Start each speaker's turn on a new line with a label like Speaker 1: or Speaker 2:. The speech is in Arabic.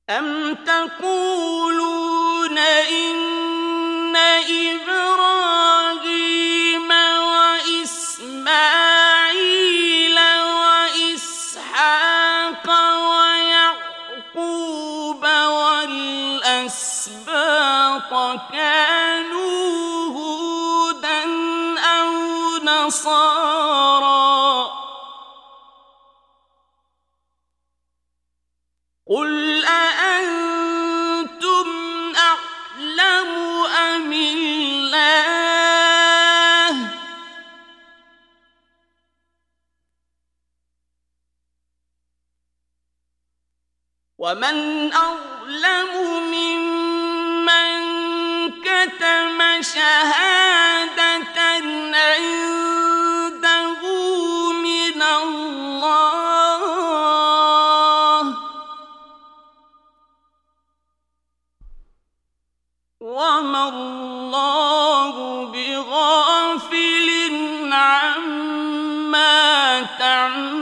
Speaker 1: أَمْ تَقُولُونَ إِنَّ إِبْرَاهِيمَ وَإِسْمَاعِيلَ وَإِسْحَاقَ وَيَعْقُوبَ وَالْأَسْبَاطَ كَانُوا هُودًا أَوْ نَصَارَىٰ ۗ قُلْ أَأَنتُمْ أَعْلَمُ أَمِ اللَّهُ ۗ وَمَنْ أَظْلَمُ مِمَّن كَتَمَ شَهَادَةً عِندَهُ مِنَ اللَّهِ ۗ وَمَا اللَّهُ بِغَافِلٍ عَمَّا تَعْمَلُونَ